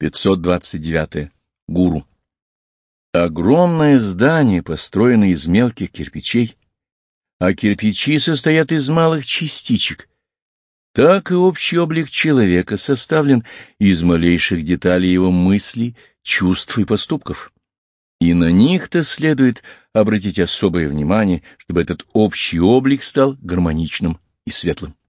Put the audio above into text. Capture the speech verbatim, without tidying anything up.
пятьсот двадцать девять. Гуру. Огромное здание построено из мелких кирпичей, а кирпичи состоят из малых частичек. Так и общий облик человека составлен из малейших деталей его мыслей, чувств и поступков. И на них-то следует обратить особое внимание, чтобы этот общий облик стал гармоничным и светлым.